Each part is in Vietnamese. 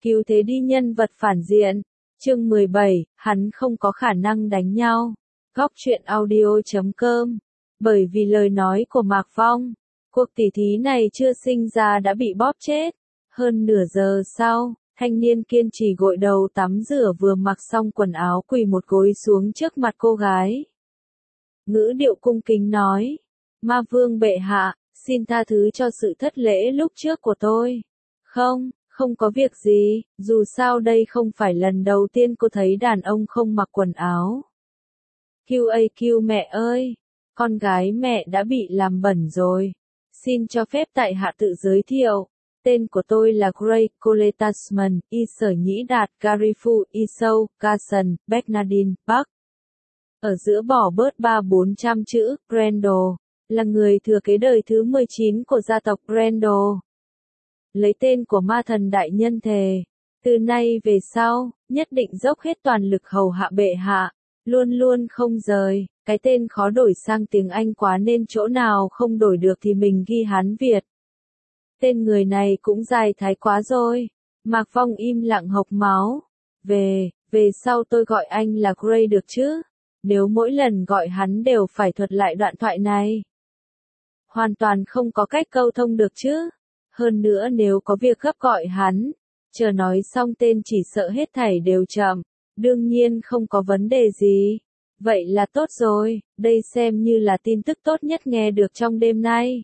Cứu thế đi nhân vật phản diện. Chương 17, hắn không có khả năng đánh nhau. Góc truyện audio.com. Bởi vì lời nói của Mạc Phong, cuộc tỉ thí này chưa sinh ra đã bị bóp chết. Hơn nửa giờ sau, thanh niên kiên trì gội đầu tắm rửa vừa mặc xong quần áo quỳ một gối xuống trước mặt cô gái. Ngữ điệu cung kính nói, Ma Vương bệ hạ, xin tha thứ cho sự thất lễ lúc trước của tôi. Không có việc gì, dù sao đây không phải lần đầu tiên cô thấy đàn ông không mặc quần áo. QAQ mẹ ơi, con gái mẹ đã bị làm bẩn rồi. Xin cho phép tại hạ tự giới thiệu. Tên của tôi là Gray Coletasman, Y Sở Nhĩ Đạt, Garifu, Y Sâu, Carson, Bernardine, Bắc. Ở giữa bỏ bớt 300-400 chữ, Brando, là người thừa kế đời thứ 19 của gia tộc Brando. Lấy tên của ma thần đại nhân thề, từ nay về sau, nhất định dốc hết toàn lực hầu hạ bệ hạ, luôn luôn không rời. Cái tên khó đổi sang tiếng Anh quá nên chỗ nào không đổi được thì mình ghi Hán Việt. Tên người này cũng dài thái quá rồi. Mạc Phong im lặng hộc máu. Về sau tôi gọi anh là Gray được chứ? Nếu mỗi lần gọi hắn đều phải thuật lại đoạn thoại này, hoàn toàn không có cách câu thông được chứ. Hơn nữa nếu có việc gấp gọi hắn, chờ nói xong tên chỉ sợ hết thảy đều chậm. Đương nhiên không có vấn đề gì. Vậy là tốt rồi, đây xem như là tin tức tốt nhất nghe được trong đêm nay.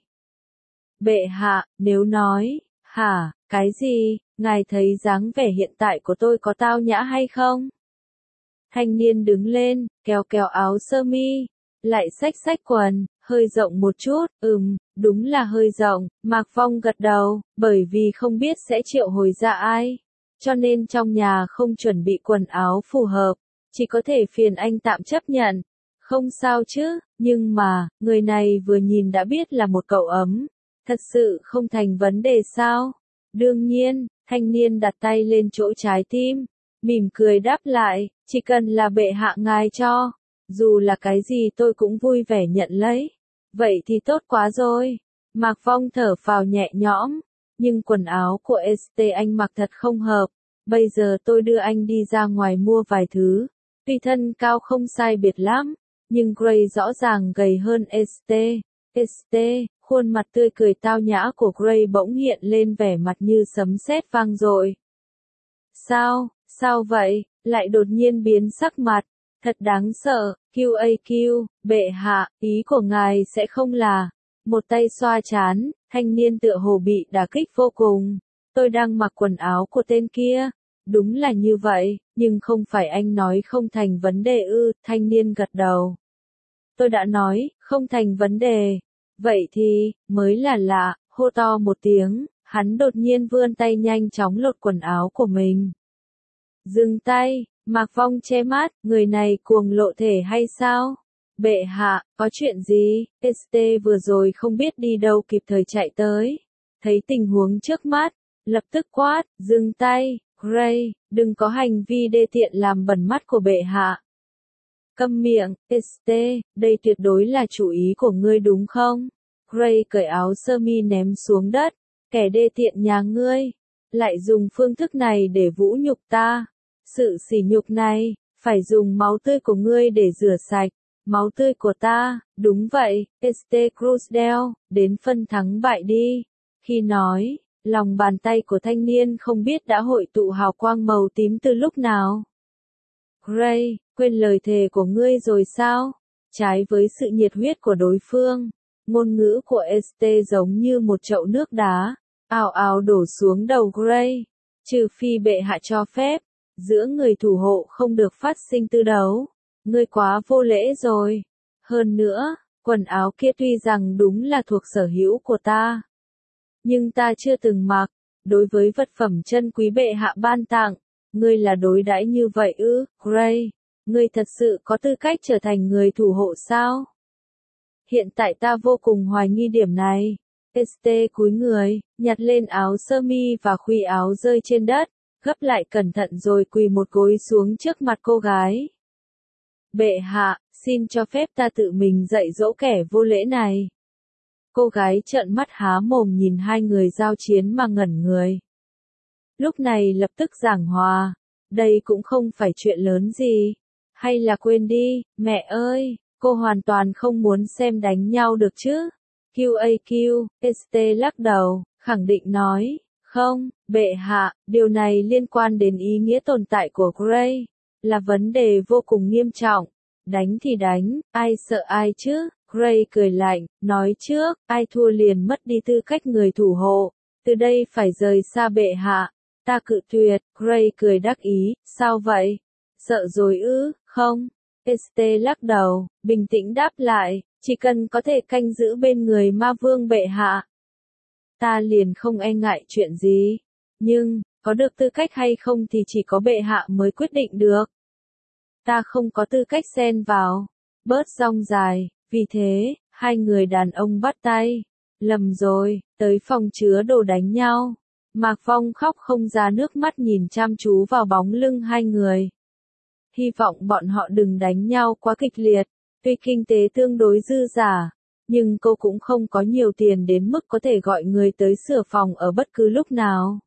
Bệ hạ, nếu nói, hả, cái gì, ngài thấy dáng vẻ hiện tại của tôi có tao nhã hay không? Thanh niên đứng lên, kéo áo sơ mi, lại xách quần, hơi rộng một chút, đúng là hơi rộng. Mạc Phong gật đầu, bởi vì không biết sẽ triệu hồi ra ai, cho nên trong nhà không chuẩn bị quần áo phù hợp, chỉ có thể phiền anh tạm chấp nhận. Không sao chứ, nhưng mà, người này vừa nhìn đã biết là một cậu ấm, thật sự không thành vấn đề sao? Đương nhiên, thanh niên đặt tay lên chỗ trái tim, mỉm cười đáp lại, chỉ cần là bệ hạ ngài cho, dù là cái gì tôi cũng vui vẻ nhận lấy. Vậy thì tốt quá rồi. Mạc Phong thở phào nhẹ nhõm, nhưng quần áo của ST anh mặc thật không hợp. Bây giờ tôi đưa anh đi ra ngoài mua vài thứ. Tuy thân cao không sai biệt lắm, nhưng Gray rõ ràng gầy hơn ST, khuôn mặt tươi cười tao nhã của Gray bỗng hiện lên vẻ mặt như sấm sét vang dội. Sao vậy, lại đột nhiên biến sắc mặt, thật đáng sợ. QAQ, bệ hạ, ý của ngài sẽ không là... Một tay xoa trán, thanh niên tựa hồ bị đả kích vô cùng. Tôi đang mặc quần áo của tên kia. Đúng là như vậy, nhưng không phải anh nói không thành vấn đề ư? Thanh niên gật đầu. Tôi đã nói, không thành vấn đề. Vậy thì, mới là lạ, hô to một tiếng, hắn đột nhiên vươn tay nhanh chóng lột quần áo của mình. Dừng tay, Mạc Phong che mắt, người này cuồng lộ thể hay sao? Bệ hạ, có chuyện gì? ST vừa rồi không biết đi đâu kịp thời chạy tới. Thấy tình huống trước mắt, lập tức quát, dừng tay, Gray, đừng có hành vi đê tiện làm bẩn mắt của bệ hạ. Câm miệng, ST, đây tuyệt đối là chủ ý của ngươi đúng không? Gray cởi áo sơ mi ném xuống đất, kẻ đê tiện nhà ngươi, lại dùng phương thức này để vũ nhục ta. Sự sỉ nhục này, phải dùng máu tươi của ngươi để rửa sạch. Máu tươi của ta, đúng vậy, ST Cruzdale, đến phân thắng bại đi. Khi nói, lòng bàn tay của thanh niên không biết đã hội tụ hào quang màu tím từ lúc nào. Gray, quên lời thề của ngươi rồi sao? Trái với sự nhiệt huyết của đối phương, ngôn ngữ của ST giống như một chậu nước đá, ào ào đổ xuống đầu Gray. Trừ phi bệ hạ cho phép, giữa người thủ hộ không được phát sinh tư đấu. Ngươi quá vô lễ rồi. Hơn nữa, quần áo kia tuy rằng đúng là thuộc sở hữu của ta, nhưng ta chưa từng mặc. Đối với vật phẩm chân quý bệ hạ ban tặng, ngươi là đối đãi như vậy ư? Gray, ngươi thật sự có tư cách trở thành người thủ hộ sao? Hiện tại ta vô cùng hoài nghi điểm này. ST cúi người, nhặt lên áo sơ mi và khuy áo rơi trên đất, gấp lại cẩn thận rồi quỳ một gối xuống trước mặt cô gái. Bệ hạ, xin cho phép ta tự mình dạy dỗ kẻ vô lễ này. Cô gái trợn mắt há mồm nhìn hai người giao chiến mà ngẩn người. lúc này lập tức giảng hòa. Đây cũng không phải chuyện lớn gì. Hay là quên đi, mẹ ơi, cô hoàn toàn không muốn xem đánh nhau được chứ. QAQ, ST lắc đầu, khẳng định nói, không, bệ hạ, điều này liên quan đến ý nghĩa tồn tại của Grey, là vấn đề vô cùng nghiêm trọng. Đánh thì đánh, ai sợ ai chứ? Grey cười lạnh, nói trước, ai thua liền mất đi tư cách người thủ hộ, từ đây phải rời xa bệ hạ. Ta cự tuyệt, Grey cười đắc ý, sao vậy? Sợ rồi ư? Không. ST lắc đầu, bình tĩnh đáp lại, chỉ cần có thể canh giữ bên người ma vương bệ hạ. Ta liền không e ngại chuyện gì. Nhưng, có được tư cách hay không thì chỉ có bệ hạ mới quyết định được. Ta không có tư cách xen vào. Bớt rong dài, vì thế, hai người đàn ông bắt tay. Lầm rồi, tới phòng chứa đồ đánh nhau. Mạc Phong khóc không ra nước mắt nhìn chăm chú vào bóng lưng hai người. Hy vọng bọn họ đừng đánh nhau quá kịch liệt, tuy kinh tế tương đối dư giả, nhưng cô cũng không có nhiều tiền đến mức có thể gọi người tới sửa phòng ở bất cứ lúc nào.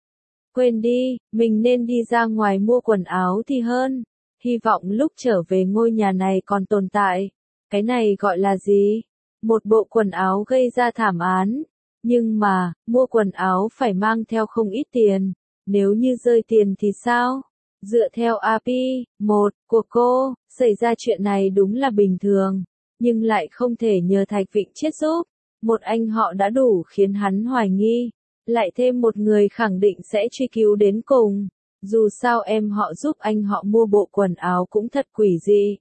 Quên đi, mình nên đi ra ngoài mua quần áo thì hơn, hy vọng lúc trở về ngôi nhà này còn tồn tại. Cái này gọi là gì? Một bộ quần áo gây ra thảm án. Nhưng mà, mua quần áo phải mang theo không ít tiền, nếu như rơi tiền thì sao? Dựa theo API 1 của cô, xảy ra chuyện này đúng là bình thường, nhưng lại không thể nhờ Thạch Vịnh Chiết giúp. Một anh họ đã đủ khiến hắn hoài nghi, lại thêm một người khẳng định sẽ truy cứu đến cùng. Dù sao em họ giúp anh họ mua bộ quần áo cũng thật quỷ dị.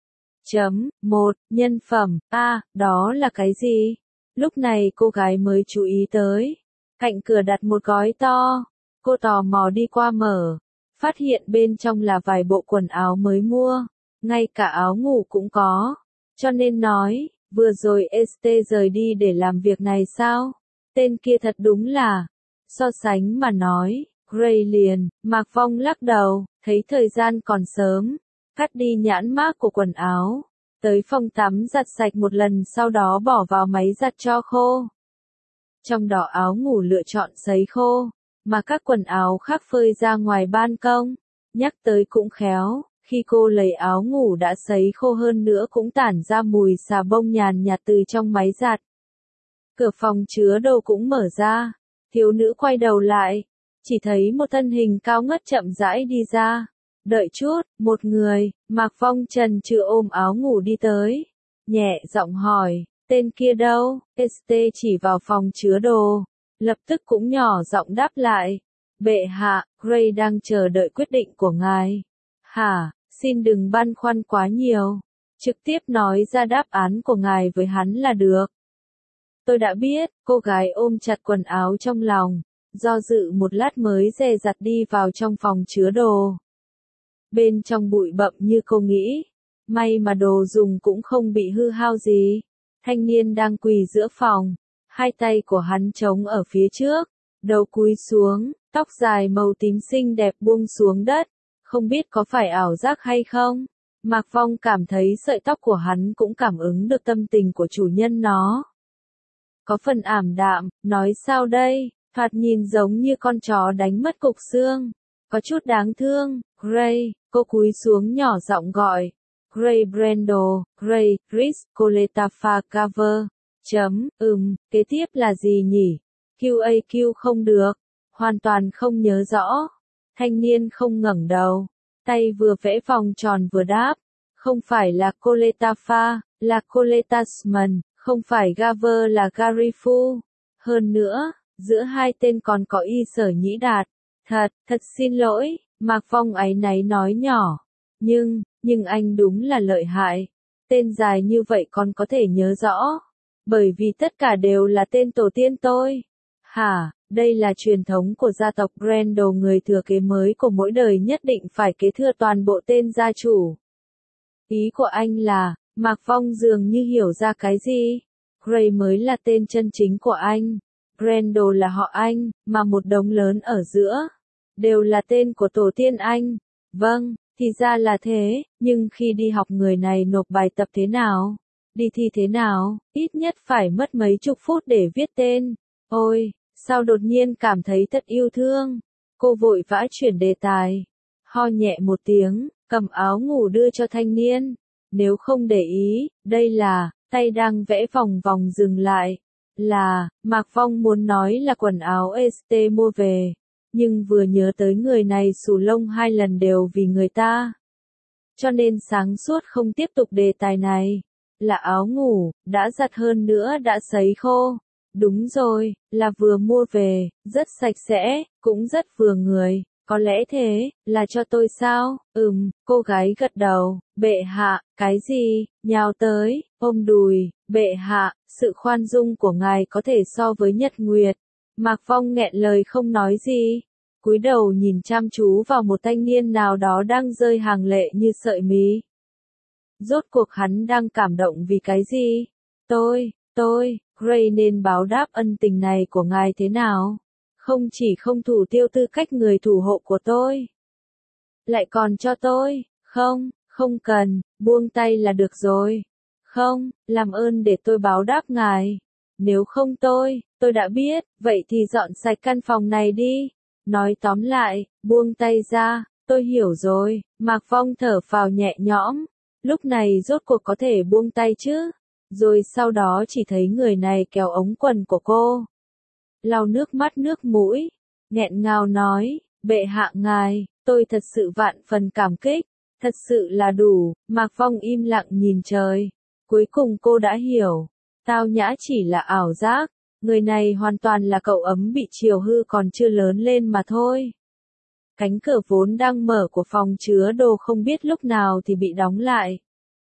Chấm 1. Nhân phẩm. Đó là cái gì? Lúc này cô gái mới chú ý tới. Cạnh cửa đặt một gói to. Cô tò mò đi qua mở. Phát hiện bên trong là vài bộ quần áo mới mua. Ngay cả áo ngủ cũng có. Cho nên nói, vừa rồi ST rời đi để làm việc này sao? Tên kia thật đúng là. So sánh mà nói, Grey liền, Mạc Phong lắc đầu, thấy thời gian còn sớm. Cắt đi nhãn mác của quần áo. Tới phòng tắm giặt sạch một lần sau đó bỏ vào máy giặt cho khô. Trong đó áo ngủ lựa chọn sấy khô, mà các quần áo khác phơi ra ngoài ban công. Nhắc tới cũng khéo, khi cô lấy áo ngủ đã sấy khô hơn nữa cũng tản ra mùi xà bông nhàn nhạt từ trong máy giặt. Cửa phòng chứa đồ cũng mở ra, thiếu nữ quay đầu lại, chỉ thấy một thân hình cao ngất chậm rãi đi ra. Đợi chút, một người, Mạc Phong trần trừ ôm áo ngủ đi tới. Nhẹ giọng hỏi, tên kia đâu? ST chỉ vào phòng chứa đồ. Lập tức cũng nhỏ giọng đáp lại. Bệ hạ, Grey đang chờ đợi quyết định của ngài. Hả, xin đừng băn khoăn quá nhiều. Trực tiếp nói ra đáp án của ngài với hắn là được. Tôi đã biết, cô gái ôm chặt quần áo trong lòng. Do dự một lát mới dè dặt đi vào trong phòng chứa đồ. Bên trong bụi bặm như cô nghĩ. May mà đồ dùng cũng không bị hư hao gì. Thanh niên đang quỳ giữa phòng. Hai tay của hắn trống ở phía trước. Đầu cúi xuống, tóc dài màu tím xinh đẹp buông xuống đất. Không biết có phải ảo giác hay không? Mạc Phong cảm thấy sợi tóc của hắn cũng cảm ứng được tâm tình của chủ nhân nó. Có phần ảm đạm, nói sao đây? Thoạt nhìn giống như con chó đánh mất cục xương. Có chút đáng thương. Grey, cô cúi xuống nhỏ giọng gọi. Grey Brando, Grey, Chris, Coletafa Cover. Kế tiếp là gì nhỉ? QAQ không được. Hoàn toàn không nhớ rõ. Thanh niên không ngẩng đầu. Tay vừa vẽ vòng tròn vừa đáp. Không phải là Coletafa, là Coletasman, không phải Gaver là Garifu. Hơn nữa, giữa hai tên còn có y sở nhĩ đạt. Thật xin lỗi, Mạc Phong áy náy nói nhỏ. Nhưng anh đúng là lợi hại. Tên dài như vậy còn có thể nhớ rõ. Bởi vì tất cả đều là tên tổ tiên tôi. Hả, đây là truyền thống của gia tộc Brando, người thừa kế mới của mỗi đời nhất định phải kế thừa toàn bộ tên gia chủ. Ý của anh là, Mạc Phong dường như hiểu ra cái gì. Grey mới là tên chân chính của anh. Brando là họ anh, mà một đống lớn ở giữa. Đều là tên của tổ tiên anh. Vâng, thì ra là thế, nhưng khi đi học người này nộp bài tập thế nào? Đi thi thế nào? Ít nhất phải mất mấy chục phút để viết tên. Ôi, sao đột nhiên cảm thấy thật yêu thương. Cô vội vã chuyển đề tài. Ho nhẹ một tiếng, cầm áo ngủ đưa cho thanh niên. Nếu không để ý, đây là, tay đang vẽ vòng vòng dừng lại. Là, Mạc Phong muốn nói là quần áo ST mua về. Nhưng vừa nhớ tới người này xù lông 2 lần đều vì người ta. Cho nên sáng suốt không tiếp tục đề tài này. Là áo ngủ, đã giặt hơn nữa đã sấy khô. Đúng rồi, là vừa mua về, rất sạch sẽ, cũng rất vừa người. Có lẽ thế, là cho tôi sao? Cô gái gật đầu, bệ hạ, cái gì? Nhào tới, ôm đùi, bệ hạ, sự khoan dung của ngài có thể so với nhật nguyệt. Mạc Phong nghẹn lời không nói gì. Cúi đầu nhìn chăm chú vào một thanh niên nào đó đang rơi hàng lệ như sợi mí. Rốt cuộc hắn đang cảm động vì cái gì? Tôi, Gray nên báo đáp ân tình này của ngài thế nào? Không chỉ không thủ tiêu tư cách người thủ hộ của tôi, lại còn cho tôi, không cần, buông tay là được rồi. Không, làm ơn để tôi báo đáp ngài. Nếu không tôi đã biết, vậy thì dọn sạch căn phòng này đi. Nói tóm lại, buông tay ra, tôi hiểu rồi, Mạc Phong thở phào nhẹ nhõm. Lúc này rốt cuộc có thể buông tay chứ? Rồi sau đó chỉ thấy người này kéo ống quần của cô. Lau nước mắt nước mũi, nghẹn ngào nói, bệ hạ ngài, tôi thật sự vạn phần cảm kích, thật sự là đủ. Mạc Phong im lặng nhìn trời. Cuối cùng cô đã hiểu, Tao Nhã chỉ là ảo giác, người này hoàn toàn là cậu ấm bị chiều hư còn chưa lớn lên mà thôi. Cánh cửa vốn đang mở của phòng chứa đồ không biết lúc nào thì bị đóng lại.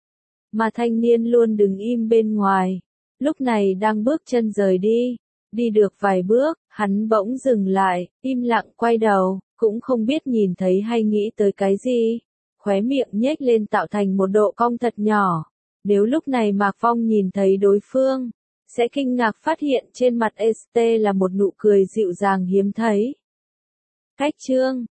Mà thanh niên luôn đứng im bên ngoài, lúc này đang bước chân rời đi. Đi được vài bước, hắn bỗng dừng lại, im lặng quay đầu, cũng không biết nhìn thấy hay nghĩ tới cái gì. Khóe miệng nhếch lên tạo thành một độ cong thật nhỏ. Nếu lúc này Mạc Phong nhìn thấy đối phương, sẽ kinh ngạc phát hiện trên mặt ST là một nụ cười dịu dàng hiếm thấy. Cách chương